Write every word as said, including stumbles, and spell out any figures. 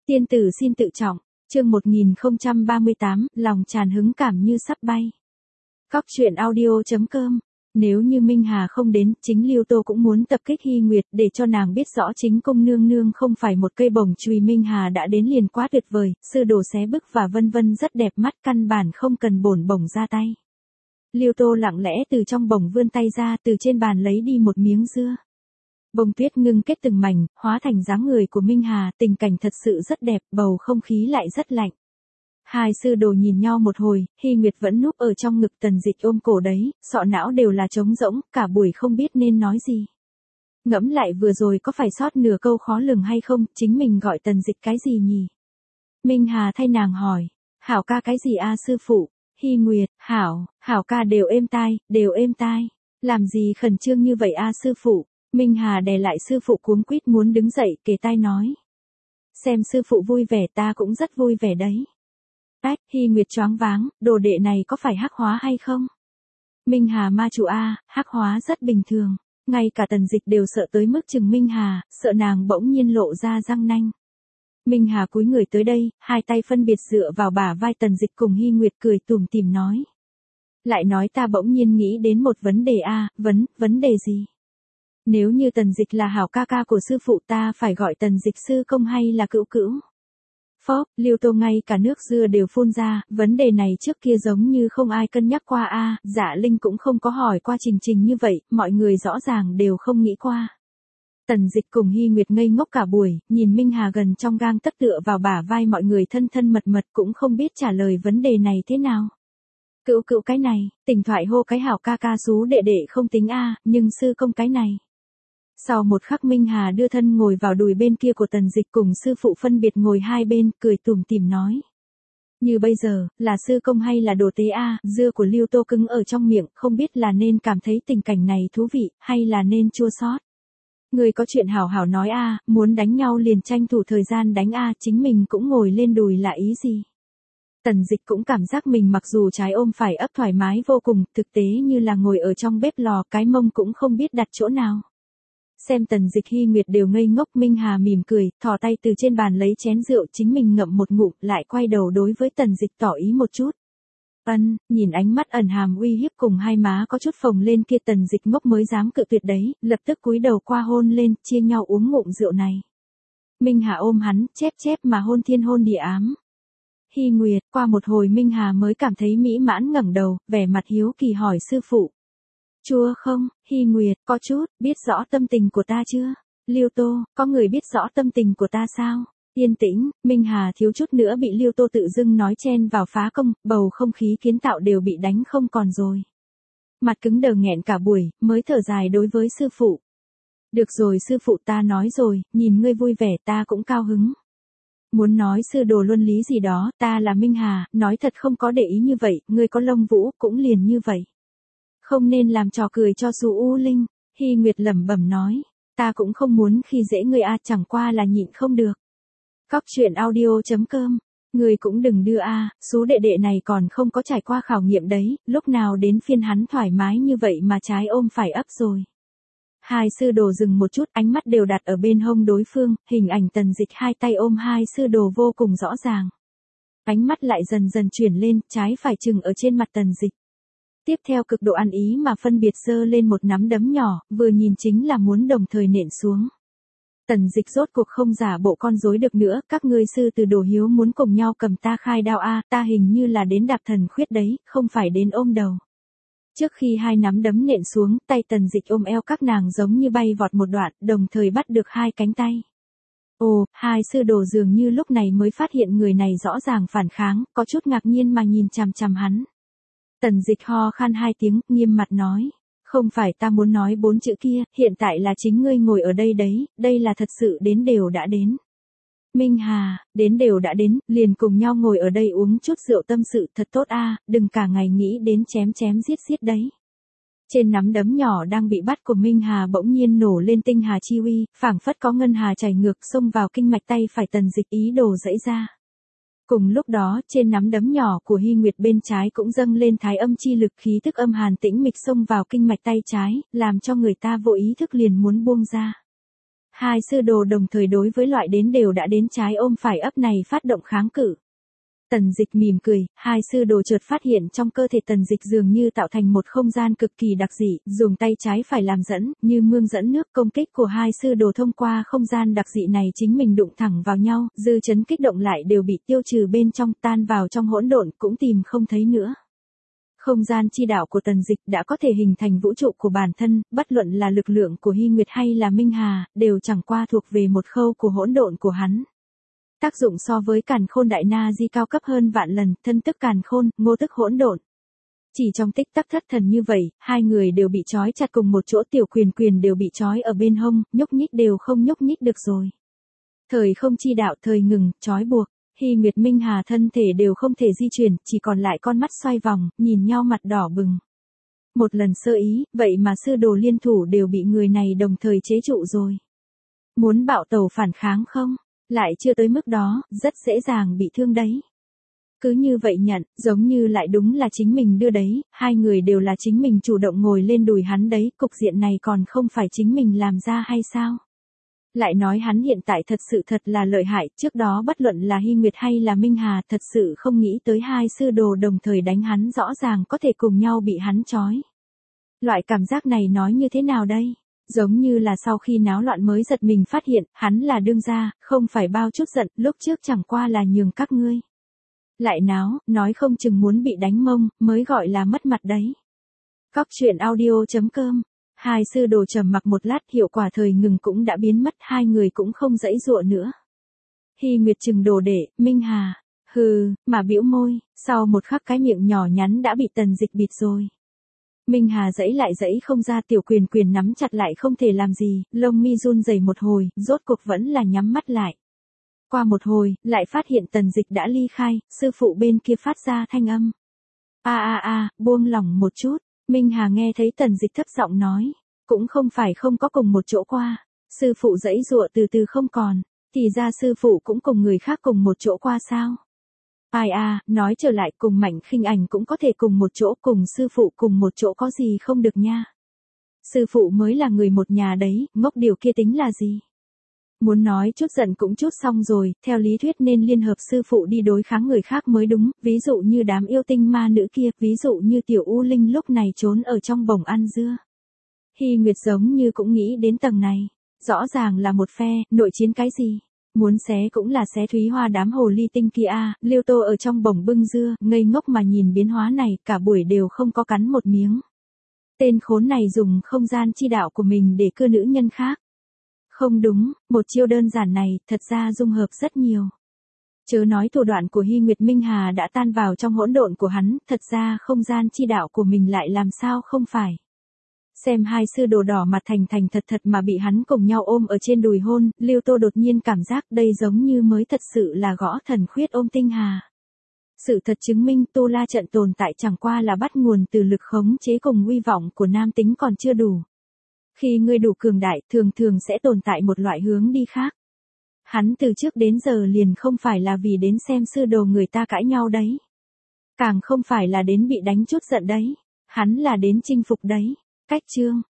Tiên tử xin tự trọng, chương một nghìn không trăm ba mươi tám, lòng tràn hứng cảm như sắp bay. Cóc truyện audio.com. Nếu như Minh Hà không đến, chính Liêu Tô cũng muốn tập kích Hy Nguyệt để cho nàng biết rõ chính công nương nương không phải một cây bổng chùy. Minh Hà đã đến liền quá tuyệt vời, sư đồ xé bức và vân vân rất đẹp mắt, căn bản không cần bổn bổng ra tay. Liêu Tô lặng lẽ từ trong bổng vươn tay ra, từ trên bàn lấy đi một miếng dưa. Bông tuyết ngưng kết từng mảnh, hóa thành dáng người của Minh Hà, tình cảnh thật sự rất đẹp, bầu không khí lại rất lạnh. Hai sư đồ nhìn nhau một hồi, Hy Nguyệt vẫn núp ở trong ngực Tần Dịch ôm cổ đấy, sọ não đều là trống rỗng, cả buổi không biết nên nói gì. Ngẫm lại vừa rồi có phải sót nửa câu khó lường hay không, chính mình gọi Tần Dịch cái gì nhỉ? Minh Hà thay nàng hỏi, Hảo ca cái gì a sư phụ? Hy Nguyệt, Hảo, Hảo ca đều êm tai, đều êm tai. Làm gì khẩn trương như vậy a sư phụ? Minh Hà đè lại sư phụ cuống quýt muốn đứng dậy, kề tai nói. Xem sư phụ vui vẻ ta cũng rất vui vẻ đấy. Ách, Hy Nguyệt choáng váng, đồ đệ này có phải hắc hóa hay không? Minh Hà ma chủ a, hắc hóa rất bình thường. Ngay cả Tần Dịch đều sợ tới mức chừng Minh Hà, sợ nàng bỗng nhiên lộ ra răng nanh. Minh Hà cúi người tới đây, hai tay phân biệt dựa vào bả vai Tần Dịch cùng Hy Nguyệt cười tủm tỉm nói. Lại nói ta bỗng nhiên nghĩ đến một vấn đề a, vấn, vấn đề gì? Nếu như Tần Dịch là hảo ca ca của sư phụ ta phải gọi Tần Dịch sư công hay là cữu cữu? Phóp, Liêu Tô ngay cả nước dưa đều phun ra, vấn đề này trước kia giống như không ai cân nhắc qua a, Dạ Linh cũng không có hỏi qua Trình Trình như vậy, mọi người rõ ràng đều không nghĩ qua. Tần Dịch cùng Hy Nguyệt ngây ngốc cả buổi, nhìn Minh Hà gần trong gang tấc tựa vào bả vai mọi người thân thân mật mật cũng không biết trả lời vấn đề này thế nào. Cữu cữu cái này, tỉnh thoại hô cái hảo ca ca xú đệ đệ không tính a, nhưng sư công cái này. Sau một khắc Minh Hà đưa thân ngồi vào đùi bên kia của Tần Dịch cùng sư phụ phân biệt ngồi hai bên, cười tủm tỉm nói. Như bây giờ, là sư công hay là đồ tế a, dưa của Liêu Tô cứng ở trong miệng, không biết là nên cảm thấy tình cảnh này thú vị, hay là nên chua xót. Người có chuyện hảo hảo nói a, muốn đánh nhau liền tranh thủ thời gian đánh a, chính mình cũng ngồi lên đùi là ý gì. Tần Dịch cũng cảm giác mình mặc dù trái ôm phải ấp thoải mái vô cùng, thực tế như là ngồi ở trong bếp lò, cái mông cũng không biết đặt chỗ nào. Xem Tần Dịch Hy Nguyệt đều ngây ngốc, Minh Hà mỉm cười, thò tay từ trên bàn lấy chén rượu chính mình ngậm một ngụm, lại quay đầu đối với Tần Dịch tỏ ý một chút. Ân, nhìn ánh mắt ẩn hàm uy hiếp cùng hai má có chút phồng lên kia, Tần Dịch ngốc mới dám cự tuyệt đấy, lập tức cúi đầu qua hôn lên, chia nhau uống ngụm rượu này. Minh Hà ôm hắn, chép chép mà hôn thiên hôn địa ám. Hy Nguyệt, qua một hồi Minh Hà mới cảm thấy mỹ mãn ngẩng đầu, vẻ mặt hiếu kỳ hỏi sư phụ. Chua không? Hy Nguyệt, có chút, biết rõ tâm tình của ta chưa? Liêu Tô, có người biết rõ tâm tình của ta sao? Yên tĩnh, Minh Hà thiếu chút nữa bị Liêu Tô tự dưng nói chen vào phá công, bầu không khí kiến tạo đều bị đánh không còn rồi. Mặt cứng đờ nghẹn cả buổi, mới thở dài đối với sư phụ. Được rồi sư phụ, ta nói rồi, nhìn ngươi vui vẻ ta cũng cao hứng. Muốn nói sư đồ luân lý gì đó, ta là Minh Hà, nói thật không có để ý như vậy, ngươi có lông vũ, cũng liền như vậy. Không nên làm trò cười cho Sú U Linh, Hy Nguyệt lẩm bẩm nói, ta cũng không muốn khi dễ người a, chẳng qua là nhịn không được. Cóc truyện audio.com, người cũng đừng đưa a, Sú đệ đệ này còn không có trải qua khảo nghiệm đấy, lúc nào đến phiên hắn thoải mái như vậy mà trái ôm phải ấp rồi. Hai sư đồ dừng một chút, ánh mắt đều đặt ở bên hông đối phương, hình ảnh Tần Dịch hai tay ôm hai sư đồ vô cùng rõ ràng. Ánh mắt lại dần dần chuyển lên, trái phải chừng ở trên mặt Tần Dịch. Tiếp theo cực độ ăn ý mà phân biệt giơ lên một nắm đấm nhỏ, vừa nhìn chính là muốn đồng thời nện xuống. Tần Dịch rốt cuộc không giả bộ con rối được nữa, các ngươi sư từ đồ hiếu muốn cùng nhau cầm ta khai đao a, ta hình như là đến đạp thần khuyết đấy, không phải đến ôm đầu. Trước khi hai nắm đấm nện xuống, tay Tần Dịch ôm eo các nàng giống như bay vọt một đoạn, đồng thời bắt được hai cánh tay. Ồ, hai sư đồ dường như lúc này mới phát hiện người này rõ ràng phản kháng, có chút ngạc nhiên mà nhìn chằm chằm hắn. Tần Dịch ho khan hai tiếng, nghiêm mặt nói. Không phải ta muốn nói bốn chữ kia, hiện tại là chính ngươi ngồi ở đây đấy, đây là thật sự đến đều đã đến. Minh Hà, đến đều đã đến, liền cùng nhau ngồi ở đây uống chút rượu tâm sự thật tốt a, đừng cả ngày nghĩ đến chém chém giết giết đấy. Trên nắm đấm nhỏ đang bị bắt của Minh Hà bỗng nhiên nổ lên tinh hà chi uy, phảng phất có ngân hà chảy ngược xông vào kinh mạch tay phải Tần Dịch ý đồ dẫy ra. Cùng lúc đó, trên nắm đấm nhỏ của Hy Nguyệt bên trái cũng dâng lên thái âm chi lực, khí tức âm hàn tĩnh mịch xông vào kinh mạch tay trái, làm cho người ta vô ý thức liền muốn buông ra. Hai sư đồ đồng thời đối với loại đến đều đã đến trái ôm phải ấp này phát động kháng cự. Tần Dịch mỉm cười, hai sư đồ chợt phát hiện trong cơ thể Tần Dịch dường như tạo thành một không gian cực kỳ đặc dị, dùng tay trái phải làm dẫn, như mương dẫn nước. Công kích của hai sư đồ thông qua không gian đặc dị này chính mình đụng thẳng vào nhau, dư chấn kích động lại đều bị tiêu trừ bên trong, tan vào trong hỗn độn, cũng tìm không thấy nữa. Không gian chi đạo của Tần Dịch đã có thể hình thành vũ trụ của bản thân, bất luận là lực lượng của Hy Nguyệt hay là Minh Hà, đều chẳng qua thuộc về một khâu của hỗn độn của hắn. Tác dụng so với Càn Khôn Đại Na Di cao cấp hơn vạn lần, thân tức Càn Khôn, ngô tức hỗn độn. Chỉ trong tích tắc thất thần như vậy, hai người đều bị trói chặt cùng một chỗ, Tiểu Quyền Quyền đều bị trói ở bên hông, nhúc nhích đều không nhúc nhích được rồi. Thời không chi đạo thời ngừng, trói buộc, Hy Nguyệt Minh Hà thân thể đều không thể di chuyển, chỉ còn lại con mắt xoay vòng, nhìn nhau mặt đỏ bừng. Một lần sơ ý, vậy mà sư đồ liên thủ đều bị người này đồng thời chế trụ rồi. Muốn bạo tẩu phản kháng không? Lại chưa tới mức đó, rất dễ dàng bị thương đấy. Cứ như vậy nhận, giống như lại đúng là chính mình đưa đấy, hai người đều là chính mình chủ động ngồi lên đùi hắn đấy, cục diện này còn không phải chính mình làm ra hay sao? Lại nói hắn hiện tại thật sự thật là lợi hại, trước đó bất luận là Hy Nguyệt hay là Minh Hà thật sự không nghĩ tới hai sư đồ đồng thời đánh hắn, rõ ràng có thể cùng nhau bị hắn trói. Loại cảm giác này nói như thế nào đây? Giống như là sau khi náo loạn mới giật mình phát hiện, hắn là đương gia, không phải bao chút giận, lúc trước chẳng qua là nhường các ngươi. Lại náo, nói không chừng muốn bị đánh mông, mới gọi là mất mặt đấy. Cóc truyện audio chấm com. Hai sư đồ trầm mặc một lát, hiệu quả thời ngừng cũng đã biến mất, hai người cũng không dãy dụa nữa. Hy Nguyệt chừng đồ đệ, Minh Hà, hừ, mà bĩu môi, sau một khắc cái miệng nhỏ nhắn đã bị Tần Dịch bịt rồi. Minh Hà dãy lại dãy không ra, Tiểu Quyền Quyền nắm chặt lại không thể làm gì, lông mi run rẩy một hồi, rốt cuộc vẫn là nhắm mắt lại. Qua một hồi, lại phát hiện Tần Dịch đã ly khai, sư phụ bên kia phát ra thanh âm. A a a, buông lỏng một chút. Minh Hà nghe thấy Tần Dịch thấp giọng nói, cũng không phải không có cùng một chỗ qua, sư phụ dãy dụa từ từ không còn, thì ra sư phụ cũng cùng người khác cùng một chỗ qua sao? Ai à, nói trở lại, cùng Mạnh Khinh Ảnh cũng có thể cùng một chỗ, cùng sư phụ cùng một chỗ có gì không được nha. Sư phụ mới là người một nhà đấy, ngốc điều kia tính là gì? Muốn nói chút giận cũng chút xong rồi, theo lý thuyết nên liên hợp sư phụ đi đối kháng người khác mới đúng, ví dụ như đám yêu tinh ma nữ kia, ví dụ như Tiểu U Linh lúc này trốn ở trong bồng ăn dưa. Hy Nguyệt giống như cũng nghĩ đến tầng này, rõ ràng là một phe, nội chiến cái gì? Muốn xé cũng là xé Thúy Hoa đám hồ ly tinh kia a. Liêu Tô ở trong bồng bưng dưa, ngây ngốc mà nhìn biến hóa này, cả buổi đều không có cắn một miếng. Tên khốn này dùng không gian chi đạo của mình để cưa nữ nhân khác. Không đúng, một chiêu đơn giản này, thật ra dung hợp rất nhiều. Chớ nói thủ đoạn của Hy Nguyệt Minh Hà đã tan vào trong hỗn độn của hắn, thật ra không gian chi đạo của mình lại làm sao không phải. Xem hai sư đồ đỏ mặt thành thành thật thật mà bị hắn cùng nhau ôm ở trên đùi hôn, Liêu Tô đột nhiên cảm giác đây giống như mới thật sự là gõ thần khuyết ôm tinh hà. Sự thật chứng minh Tu La trận tồn tại chẳng qua là bắt nguồn từ lực khống chế cùng uy vọng của nam tính còn chưa đủ. Khi ngươi đủ cường đại, thường thường sẽ tồn tại một loại hướng đi khác. Hắn từ trước đến giờ liền không phải là vì đến xem sư đồ người ta cãi nhau đấy. Càng không phải là đến bị đánh chút giận đấy. Hắn là đến chinh phục đấy. Cách chương.